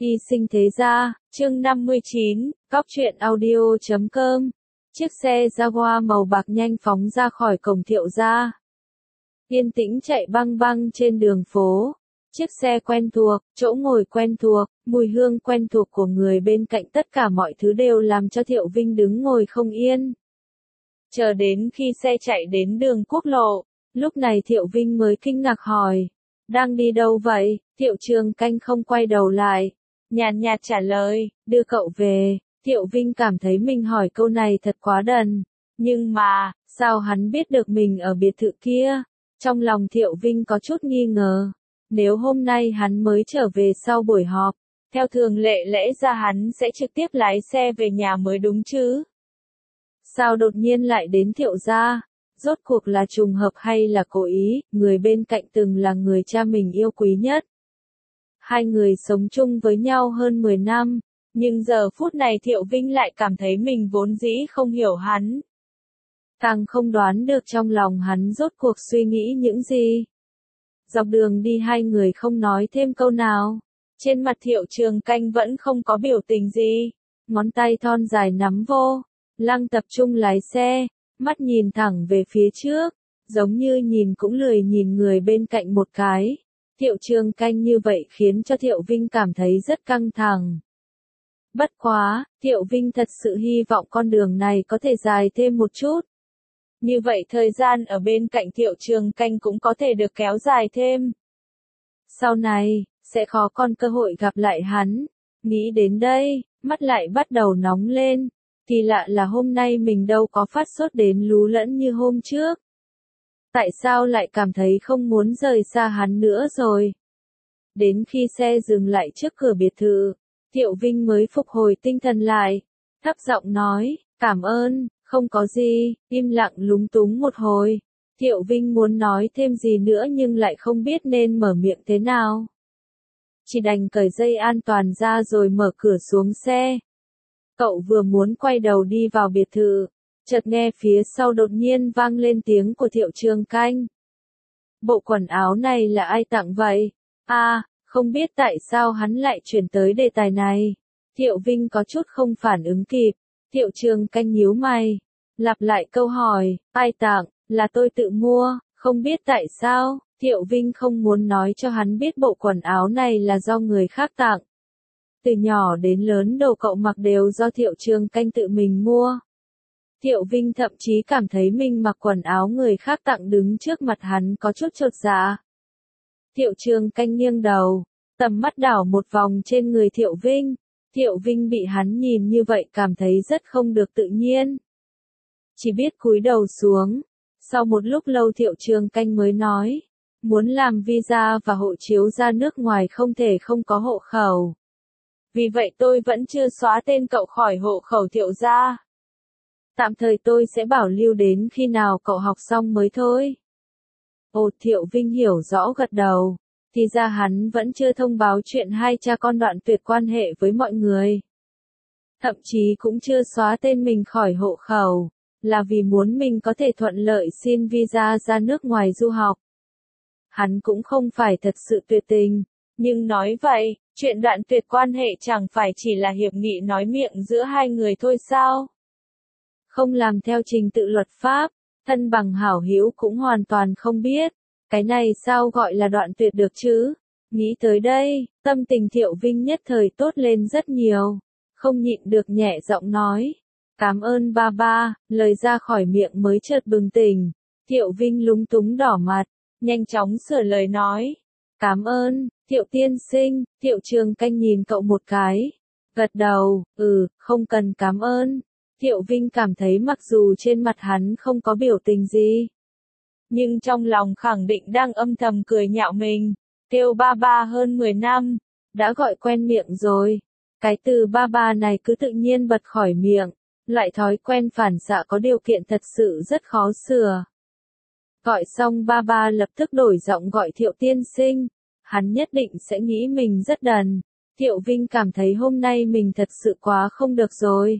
Y sinh thế gia, chương 59, góc truyện audio.com. Chiếc xe Jaguar màu bạc nhanh phóng ra khỏi cổng Thiệu gia. Yên tĩnh chạy băng băng trên đường phố. Chiếc xe quen thuộc, chỗ ngồi quen thuộc, mùi hương quen thuộc của người bên cạnh, tất cả mọi thứ đều làm cho Thiệu Vinh đứng ngồi không yên. Chờ đến khi xe chạy đến đường quốc lộ, lúc này Thiệu Vinh mới kinh ngạc hỏi. Đang đi đâu vậy? Thiệu Trường Canh không quay đầu lại. Nhàn nhạt trả lời, đưa cậu về. Thiệu Vinh cảm thấy mình hỏi câu này thật quá đần. Nhưng mà, sao hắn biết được mình ở biệt thự kia? Trong lòng Thiệu Vinh có chút nghi ngờ. Nếu hôm nay hắn mới trở về sau buổi họp, theo thường lệ lẽ ra hắn sẽ trực tiếp lái xe về nhà mới đúng chứ? Sao đột nhiên lại đến Thiệu gia? Rốt cuộc là trùng hợp hay là cố ý? Người bên cạnh từng là người cha mình yêu quý nhất. Hai người sống chung với nhau hơn 10 năm, nhưng giờ phút này Thiệu Vinh lại cảm thấy mình vốn dĩ không hiểu hắn. Càng không đoán được trong lòng hắn rốt cuộc suy nghĩ những gì. Dọc đường đi hai người không nói thêm câu nào. Trên mặt Thiệu Trường Canh vẫn không có biểu tình gì. Ngón tay thon dài nắm vô. Lăng tập trung lái xe, mắt nhìn thẳng về phía trước, giống như nhìn cũng lười nhìn người bên cạnh một cái. Thiệu Trường Canh như vậy khiến cho Thiệu Vinh cảm thấy rất căng thẳng. Bất quá, Thiệu Vinh thật sự hy vọng con đường này có thể dài thêm một chút. Như vậy thời gian ở bên cạnh Thiệu Trường Canh cũng có thể được kéo dài thêm. Sau này, sẽ khó còn cơ hội gặp lại hắn. Nghĩ đến đây, mắt lại bắt đầu nóng lên. Kỳ lạ là hôm nay mình đâu có phát sốt đến lú lẫn như hôm trước. Tại sao lại cảm thấy không muốn rời xa hắn nữa rồi? Đến khi xe dừng lại trước cửa biệt thự, Thiệu Vinh mới phục hồi tinh thần lại. Thấp giọng nói, cảm ơn, không có gì, im lặng lúng túng một hồi. Thiệu Vinh muốn nói thêm gì nữa nhưng lại không biết nên mở miệng thế nào. Chỉ đành cởi dây an toàn ra rồi mở cửa xuống xe. Cậu vừa muốn quay đầu đi vào biệt thự, chợt nghe phía sau đột nhiên vang lên tiếng của Thiệu Trường Canh. Bộ quần áo này là ai tặng vậy? Không biết tại sao hắn lại chuyển tới đề tài này. Thiệu Vinh có chút không phản ứng kịp. Thiệu Trường Canh nhíu mày, lặp lại câu hỏi, ai tặng? Là tôi tự mua, không biết tại sao. Thiệu Vinh không muốn nói cho hắn biết bộ quần áo này là do người khác tặng. Từ nhỏ đến lớn đồ cậu mặc đều do Thiệu Trường Canh tự mình mua. Thiệu Vinh thậm chí cảm thấy mình mặc quần áo người khác tặng đứng trước mặt hắn có chút chột dạ. Thiệu Trường Canh nghiêng đầu, tầm mắt đảo một vòng trên người Thiệu Vinh. Thiệu Vinh bị hắn nhìn như vậy cảm thấy rất không được tự nhiên. Chỉ biết cúi đầu xuống. Sau một lúc lâu Thiệu Trường Canh mới nói, muốn làm visa và hộ chiếu ra nước ngoài không thể không có hộ khẩu. Vì vậy tôi vẫn chưa xóa tên cậu khỏi hộ khẩu Thiệu gia. Tạm thời tôi sẽ bảo lưu đến khi nào cậu học xong mới thôi. Ồ, Thiệu Vinh hiểu rõ gật đầu. Thì ra hắn vẫn chưa thông báo chuyện hai cha con đoạn tuyệt quan hệ với mọi người. Thậm chí cũng chưa xóa tên mình khỏi hộ khẩu, là vì muốn mình có thể thuận lợi xin visa ra nước ngoài du học. Hắn cũng không phải thật sự tuyệt tình, nhưng nói vậy, chuyện đoạn tuyệt quan hệ chẳng phải chỉ là hiệp nghị nói miệng giữa hai người thôi sao? Không làm theo trình tự luật pháp, thân bằng hảo hữu cũng hoàn toàn không biết. Cái này sao gọi là đoạn tuyệt được chứ? Nghĩ tới đây, tâm tình Thiệu Vinh nhất thời tốt lên rất nhiều. Không nhịn được nhẹ giọng nói. Cảm ơn ba ba, lời ra khỏi miệng mới chợt bừng tỉnh. Thiệu Vinh lúng túng đỏ mặt, nhanh chóng sửa lời nói. Cảm ơn, Thiệu tiên sinh. Thiệu Trường Canh nhìn cậu một cái. Gật đầu, không cần cảm ơn. Thiệu Vinh cảm thấy mặc dù trên mặt hắn không có biểu tình gì, nhưng trong lòng khẳng định đang âm thầm cười nhạo mình. Kêu ba ba hơn 10 năm, đã gọi quen miệng rồi. Cái từ ba ba này cứ tự nhiên bật khỏi miệng, loại thói quen phản xạ có điều kiện thật sự rất khó sửa. Gọi xong ba ba lập tức đổi giọng gọi Thiệu tiên sinh, hắn nhất định sẽ nghĩ mình rất đần. Thiệu Vinh cảm thấy hôm nay mình thật sự quá không được rồi.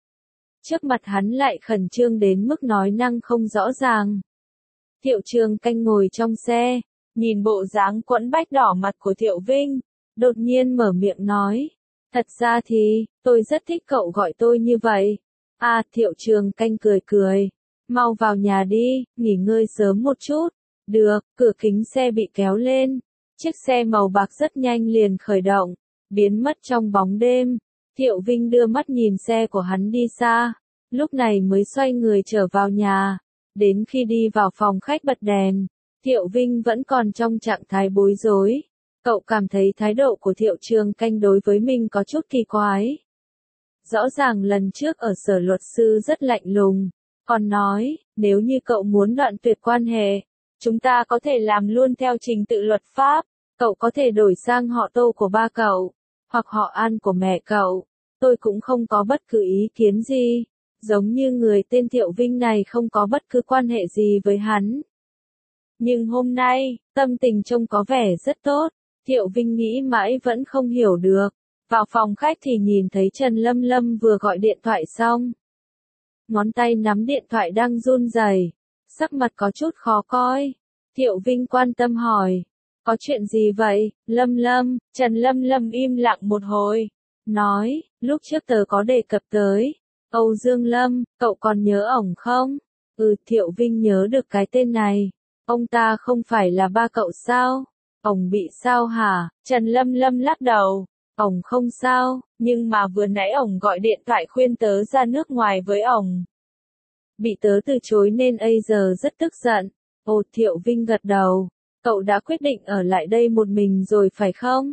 Trước mặt hắn lại khẩn trương đến mức nói năng không rõ ràng. Thiệu Trường Canh ngồi trong xe, nhìn bộ dáng quẫn bách đỏ mặt của Thiệu Vinh, đột nhiên mở miệng nói, Thật ra thì, tôi rất thích cậu gọi tôi như vậy. À, Thiệu Trường Canh cười cười. Mau vào nhà đi, nghỉ ngơi sớm một chút. Được, cửa kính xe bị kéo lên. Chiếc xe màu bạc rất nhanh liền khởi động, biến mất trong bóng đêm. Thiệu Vinh đưa mắt nhìn xe của hắn đi xa, lúc này mới xoay người trở vào nhà. Đến khi đi vào phòng khách bật đèn, Thiệu Vinh vẫn còn trong trạng thái bối rối. Cậu cảm thấy thái độ của Thiệu Trường Canh đối với mình có chút kỳ quái. Rõ ràng lần trước ở sở luật sư rất lạnh lùng, còn nói, nếu như cậu muốn đoạn tuyệt quan hệ, chúng ta có thể làm luôn theo trình tự luật pháp. Cậu có thể đổi sang họ Tô của ba cậu, hoặc họ An của mẹ cậu. Tôi cũng không có bất cứ ý kiến gì. Giống như người tên Thiệu Vinh này không có bất cứ quan hệ gì với hắn. Nhưng hôm nay, tâm tình trông có vẻ rất tốt. Thiệu Vinh nghĩ mãi vẫn không hiểu được. Vào phòng khách thì nhìn thấy Trần Lâm Lâm vừa gọi điện thoại xong. Ngón tay nắm điện thoại đang run rẩy, sắc mặt có chút khó coi. Thiệu Vinh quan tâm hỏi. Có chuyện gì vậy, Lâm Lâm? Trần Lâm Lâm im lặng một hồi. Nói, lúc trước tớ có đề cập tới Âu Dương Lâm, cậu còn nhớ ổng không? Thiệu Vinh nhớ được cái tên này. Ông ta không phải là ba cậu sao? Ổng bị sao hả? Trần Lâm Lâm lắc đầu. Ổng không sao, nhưng mà vừa nãy ổng gọi điện thoại khuyên tớ ra nước ngoài với ổng. Bị tớ từ chối nên giờ rất tức giận. Thiệu Vinh gật đầu. Cậu đã quyết định ở lại đây một mình rồi phải không?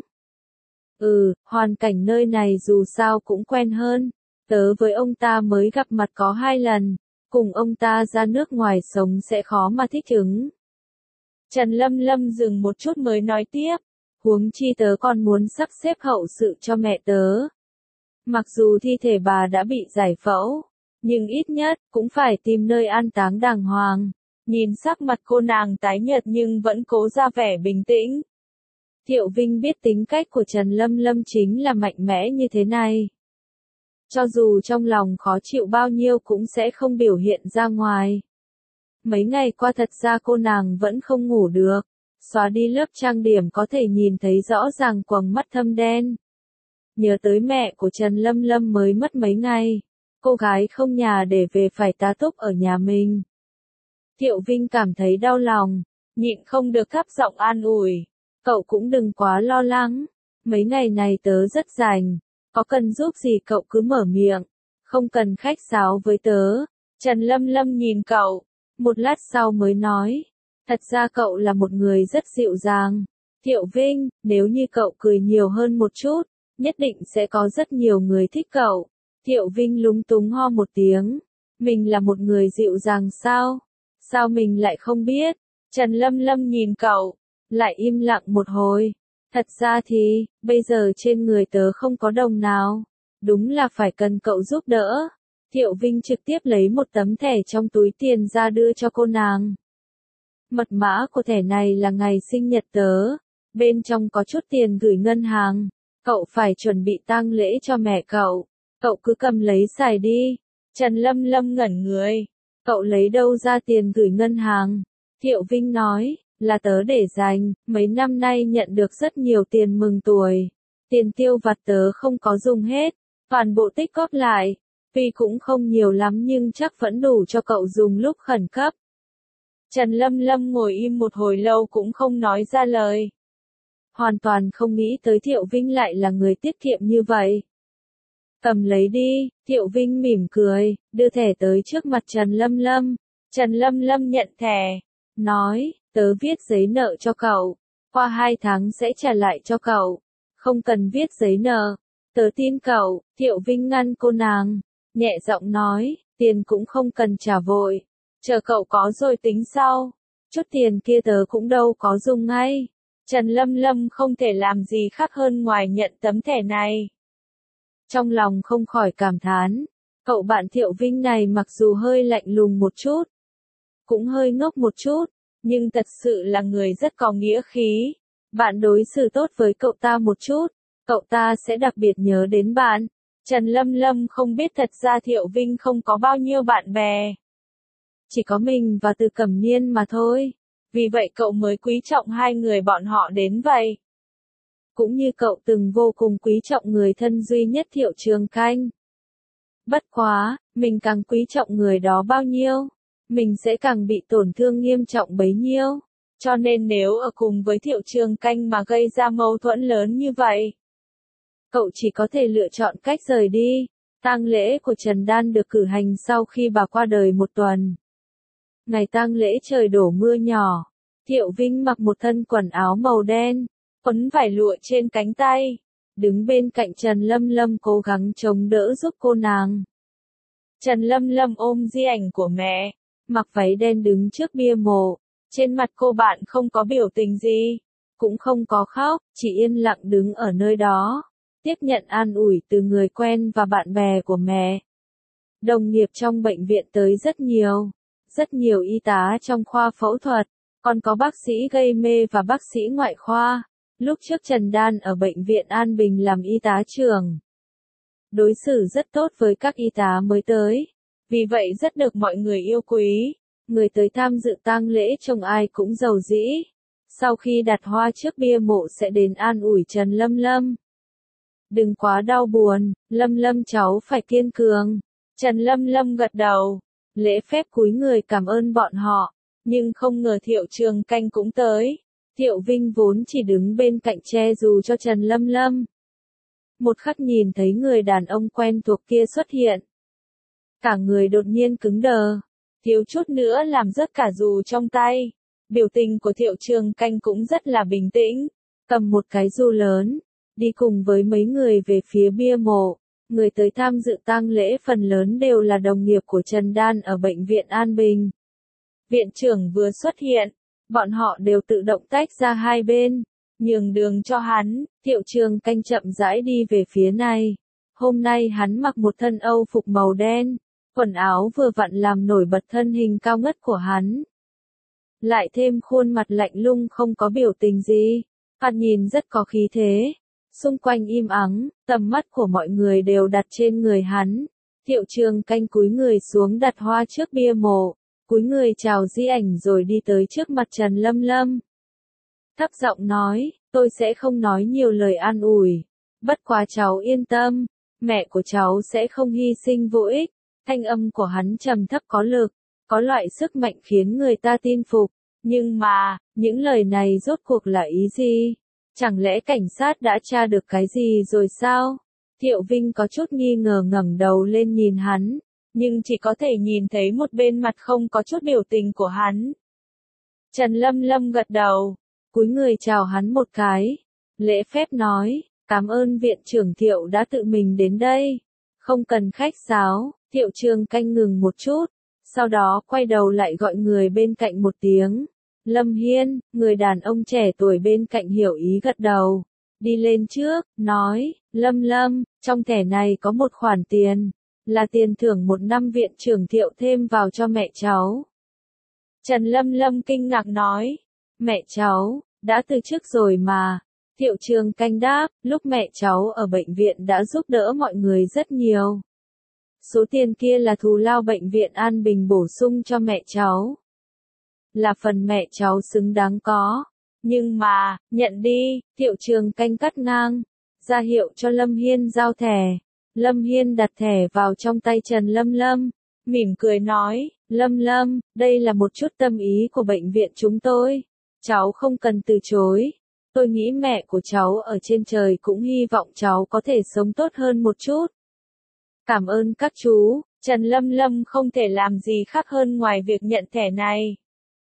Hoàn cảnh nơi này dù sao cũng quen hơn. Tớ với ông ta mới gặp mặt có 2 lần. Cùng ông ta ra nước ngoài sống sẽ khó mà thích ứng. Trần Lâm Lâm dừng một chút mới nói tiếp. Huống chi tớ còn muốn sắp xếp hậu sự cho mẹ tớ. Mặc dù thi thể bà đã bị giải phẫu, nhưng ít nhất cũng phải tìm nơi an táng đàng hoàng. Nhìn sắc mặt cô nàng tái nhợt nhưng vẫn cố ra vẻ bình tĩnh. Thiệu Vinh biết tính cách của Trần Lâm Lâm chính là mạnh mẽ như thế này. Cho dù trong lòng khó chịu bao nhiêu cũng sẽ không biểu hiện ra ngoài. Mấy ngày qua thật ra cô nàng vẫn không ngủ được. Xóa đi lớp trang điểm có thể nhìn thấy rõ ràng quầng mắt thâm đen. Nhớ tới mẹ của Trần Lâm Lâm mới mất mấy ngày. Cô gái không nhà để về phải tá túc ở nhà mình. Thiệu Vinh cảm thấy đau lòng, nhịn không được thấp giọng an ủi. Cậu cũng đừng quá lo lắng. Mấy ngày này tớ rất rảnh. Có cần giúp gì cậu cứ mở miệng. Không cần khách sáo với tớ. Trần Lâm Lâm nhìn cậu. Một lát sau mới nói. Thật ra cậu là một người rất dịu dàng. Thiệu Vinh, nếu như cậu cười nhiều hơn một chút, nhất định sẽ có rất nhiều người thích cậu. Thiệu Vinh lúng túng ho một tiếng. Mình là một người dịu dàng sao? Sao mình lại không biết? Trần Lâm Lâm nhìn cậu, lại im lặng một hồi. Thật ra thì, bây giờ trên người tớ không có đồng nào. Đúng là phải cần cậu giúp đỡ. Thiệu Vinh trực tiếp lấy một tấm thẻ trong túi tiền ra đưa cho cô nàng. Mật mã của thẻ này là ngày sinh nhật tớ. Bên trong có chút tiền gửi ngân hàng. Cậu phải chuẩn bị tang lễ cho mẹ cậu. Cậu cứ cầm lấy xài đi. Trần Lâm Lâm ngẩn người. Cậu lấy đâu ra tiền gửi ngân hàng? Thiệu Vinh nói, là tớ để dành, mấy năm nay nhận được rất nhiều tiền mừng tuổi. Tiền tiêu vặt tớ không có dùng hết, toàn bộ tích góp lại. Tuy cũng không nhiều lắm nhưng chắc vẫn đủ cho cậu dùng lúc khẩn cấp. Trần Lâm Lâm ngồi im một hồi lâu cũng không nói ra lời. Hoàn toàn không nghĩ tới Thiệu Vinh lại là người tiết kiệm như vậy. Cầm lấy đi, Thiệu Vinh mỉm cười, đưa thẻ tới trước mặt Trần Lâm Lâm. Trần Lâm Lâm nhận thẻ, nói, tớ viết giấy nợ cho cậu, qua 2 tháng sẽ trả lại cho cậu. Không cần viết giấy nợ, tớ tin cậu. Thiệu Vinh ngăn cô nàng, nhẹ giọng nói, tiền cũng không cần trả vội, chờ cậu có rồi tính sau. Chút tiền kia tớ cũng đâu có dùng ngay. Trần Lâm Lâm không thể làm gì khác hơn ngoài nhận tấm thẻ này. Trong lòng không khỏi cảm thán, cậu bạn Thiệu Vinh này mặc dù hơi lạnh lùng một chút, cũng hơi ngốc một chút, nhưng thật sự là người rất có nghĩa khí. Bạn đối xử tốt với cậu ta một chút, cậu ta sẽ đặc biệt nhớ đến bạn. Trần Lâm Lâm không biết thật ra Thiệu Vinh không có bao nhiêu bạn bè. Chỉ có mình và Từ Cẩm Niên mà thôi. Vì vậy cậu mới quý trọng 2 người bọn họ đến vậy. cũng như cậu từng vô cùng quý trọng người thân duy nhất Thiệu Trường Canh. Bất quá, mình càng quý trọng người đó bao nhiêu, mình sẽ càng bị tổn thương nghiêm trọng bấy nhiêu. Cho nên nếu ở cùng với Thiệu Trường Canh mà gây ra mâu thuẫn lớn như vậy, cậu chỉ có thể lựa chọn cách rời đi. Tang lễ của Trần Đan được cử hành sau khi bà qua đời một tuần. Ngày tang lễ trời đổ mưa nhỏ, Thiệu Vinh mặc một thân quần áo màu đen, quấn vải lụa trên cánh tay, đứng bên cạnh Trần Lâm Lâm cố gắng chống đỡ giúp cô nàng. Trần Lâm Lâm ôm di ảnh của mẹ, mặc váy đen đứng trước bia mộ, trên mặt cô bạn không có biểu tình gì, cũng không có khóc, chỉ yên lặng đứng ở nơi đó, tiếp nhận an ủi từ người quen và bạn bè của mẹ. Đồng nghiệp trong bệnh viện tới rất nhiều y tá trong khoa phẫu thuật, còn có bác sĩ gây mê và bác sĩ ngoại khoa. Lúc trước Trần Đan ở bệnh viện An Bình làm y tá trưởng, đối xử rất tốt với các y tá mới tới, vì vậy rất được mọi người yêu quý. Người tới tham dự tang lễ trông ai cũng giàu dĩ. Sau khi đặt hoa trước bia mộ sẽ đến an ủi Trần Lâm Lâm. Đừng quá đau buồn, Lâm Lâm cháu phải kiên cường. Trần Lâm Lâm gật đầu, lễ phép cúi người cảm ơn bọn họ, nhưng không ngờ Thiệu Trường Canh cũng tới. Thiệu Vinh vốn chỉ đứng bên cạnh che dù cho Trần Lâm Lâm. Một khắc nhìn thấy người đàn ông quen thuộc kia xuất hiện, cả người đột nhiên cứng đờ, thiếu chút nữa làm rớt cả dù trong tay. Biểu tình của Thiệu Trường Canh cũng rất là bình tĩnh, cầm một cái dù lớn, đi cùng với mấy người về phía bia mộ. Người tới tham dự tang lễ phần lớn đều là đồng nghiệp của Trần Đan ở bệnh viện An Bình. Viện trưởng vừa xuất hiện, bọn họ đều tự động tách ra hai bên, nhường đường cho hắn. Thiệu Trường Canh chậm rãi đi về phía này. Hôm nay hắn mặc một thân Âu phục màu đen, quần áo vừa vặn làm nổi bật thân hình cao ngất của hắn. Lại thêm khuôn mặt lạnh lùng không có biểu tình gì, hắn nhìn rất có khí thế. Xung quanh im ắng, tầm mắt của mọi người đều đặt trên người hắn. Thiệu Trường Canh cúi người xuống đặt hoa trước bia mộ, cúi người chào di ảnh rồi đi tới trước mặt Trần Lâm Lâm. Thấp giọng nói, tôi sẽ không nói nhiều lời an ủi. Bất quá cháu yên tâm, mẹ của cháu sẽ không hy sinh vô ích. Thanh âm của hắn trầm thấp có lực, có loại sức mạnh khiến người ta tin phục. Nhưng mà, những lời này rốt cuộc là ý gì? Chẳng lẽ cảnh sát đã tra được cái gì rồi sao? Thiệu Vinh có chút nghi ngờ ngẩng đầu lên nhìn hắn, nhưng chỉ có thể nhìn thấy một bên mặt không có chút biểu tình của hắn. Trần Lâm Lâm gật đầu, cúi người chào hắn một cái, lễ phép nói, cảm ơn viện trưởng Thiệu đã tự mình đến đây. Không cần khách sáo. Thiệu Trường Canh ngừng một chút, sau đó quay đầu lại gọi người bên cạnh một tiếng. Lâm Hiên, người đàn ông trẻ tuổi bên cạnh hiểu ý gật đầu, đi lên trước, nói, Lâm Lâm, trong thẻ này có một khoản tiền, là tiền thưởng một năm viện trưởng Thiệu thêm vào cho mẹ cháu. Trần Lâm Lâm kinh ngạc nói, mẹ cháu, đã từ chức rồi mà. Thiệu Trường Canh đáp, lúc mẹ cháu ở bệnh viện đã giúp đỡ mọi người rất nhiều. Số tiền kia là thù lao bệnh viện An Bình bổ sung cho mẹ cháu. Là phần mẹ cháu xứng đáng có. Nhưng mà, nhận đi. Thiệu Trường Canh cắt ngang, ra hiệu cho Lâm Hiên giao thẻ. Lâm Hiên đặt thẻ vào trong tay Trần Lâm Lâm, mỉm cười nói, Lâm Lâm, đây là một chút tâm ý của bệnh viện chúng tôi. Cháu không cần từ chối. Tôi nghĩ mẹ của cháu ở trên trời cũng hy vọng cháu có thể sống tốt hơn một chút. Cảm ơn các chú. Trần Lâm Lâm không thể làm gì khác hơn ngoài việc nhận thẻ này.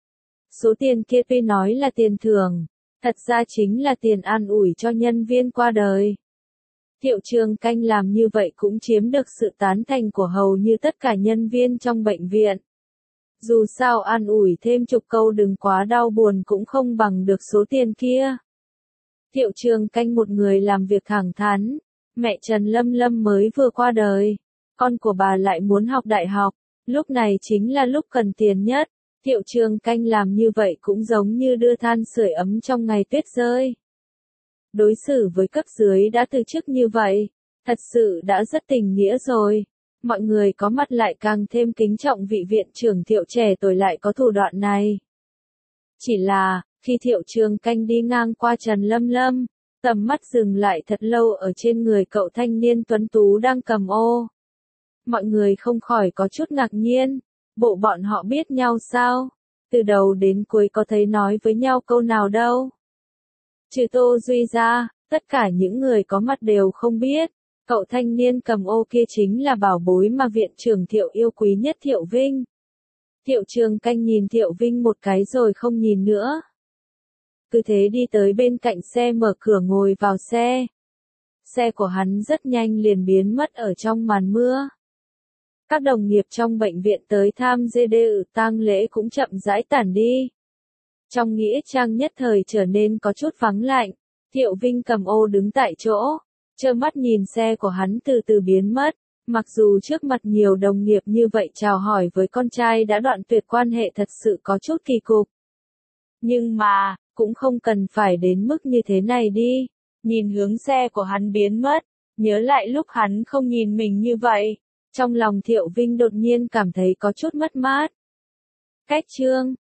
Số tiền kia tuy nói là tiền thưởng, thật ra chính là tiền an ủi cho nhân viên qua đời. Thiệu Trường Canh làm như vậy cũng chiếm được sự tán thành của hầu như tất cả nhân viên trong bệnh viện. Dù sao an ủi thêm chục câu đừng quá đau buồn cũng không bằng được số tiền kia. Thiệu Trường Canh một người làm việc thẳng thắn. Mẹ Trần Lâm Lâm mới vừa qua đời, con của bà lại muốn học đại học, lúc này chính là lúc cần tiền nhất. Thiệu Trường Canh làm như vậy cũng giống như đưa than sưởi ấm trong ngày tuyết rơi. Đối xử với cấp dưới đã từ chức như vậy, thật sự đã rất tình nghĩa rồi. Mọi người có mặt lại càng thêm kính trọng vị viện trưởng Thiệu trẻ tuổi lại có thủ đoạn này. Chỉ là, khi Thiệu Trường Canh đi ngang qua Trần Lâm Lâm, Tầm mắt dừng lại thật lâu ở trên người cậu thanh niên tuấn tú đang cầm ô. Mọi người không khỏi có chút ngạc nhiên, bộ bọn họ biết nhau sao? Từ đầu đến cuối có thấy nói với nhau câu nào đâu. Trừ Tô Duy ra, tất cả những người có mặt đều không biết, cậu thanh niên cầm ô kia chính là bảo bối mà viện trưởng Thiệu yêu quý nhất Thiệu Vinh. Thiệu Trường Canh nhìn Thiệu Vinh một cái rồi không nhìn nữa. Cứ thế đi tới bên cạnh xe mở cửa ngồi vào xe. Xe của hắn rất nhanh liền biến mất ở trong màn mưa. Các đồng nghiệp trong bệnh viện tới tham dự tang lễ cũng chậm rãi tản đi. Trong nghĩa trang nhất thời trở nên có chút vắng lạnh, Thiệu Vinh cầm ô đứng tại chỗ, trơ mắt nhìn xe của hắn từ từ biến mất. Mặc dù trước mặt nhiều đồng nghiệp như vậy chào hỏi với con trai đã đoạn tuyệt quan hệ thật sự có chút kỳ cục. Nhưng mà, cũng không cần phải đến mức như thế này đi. Nhìn hướng xe của hắn biến mất, nhớ lại lúc hắn không nhìn mình như vậy. Trong lòng Thiệu Vinh đột nhiên cảm thấy có chút mất mát. Cách chương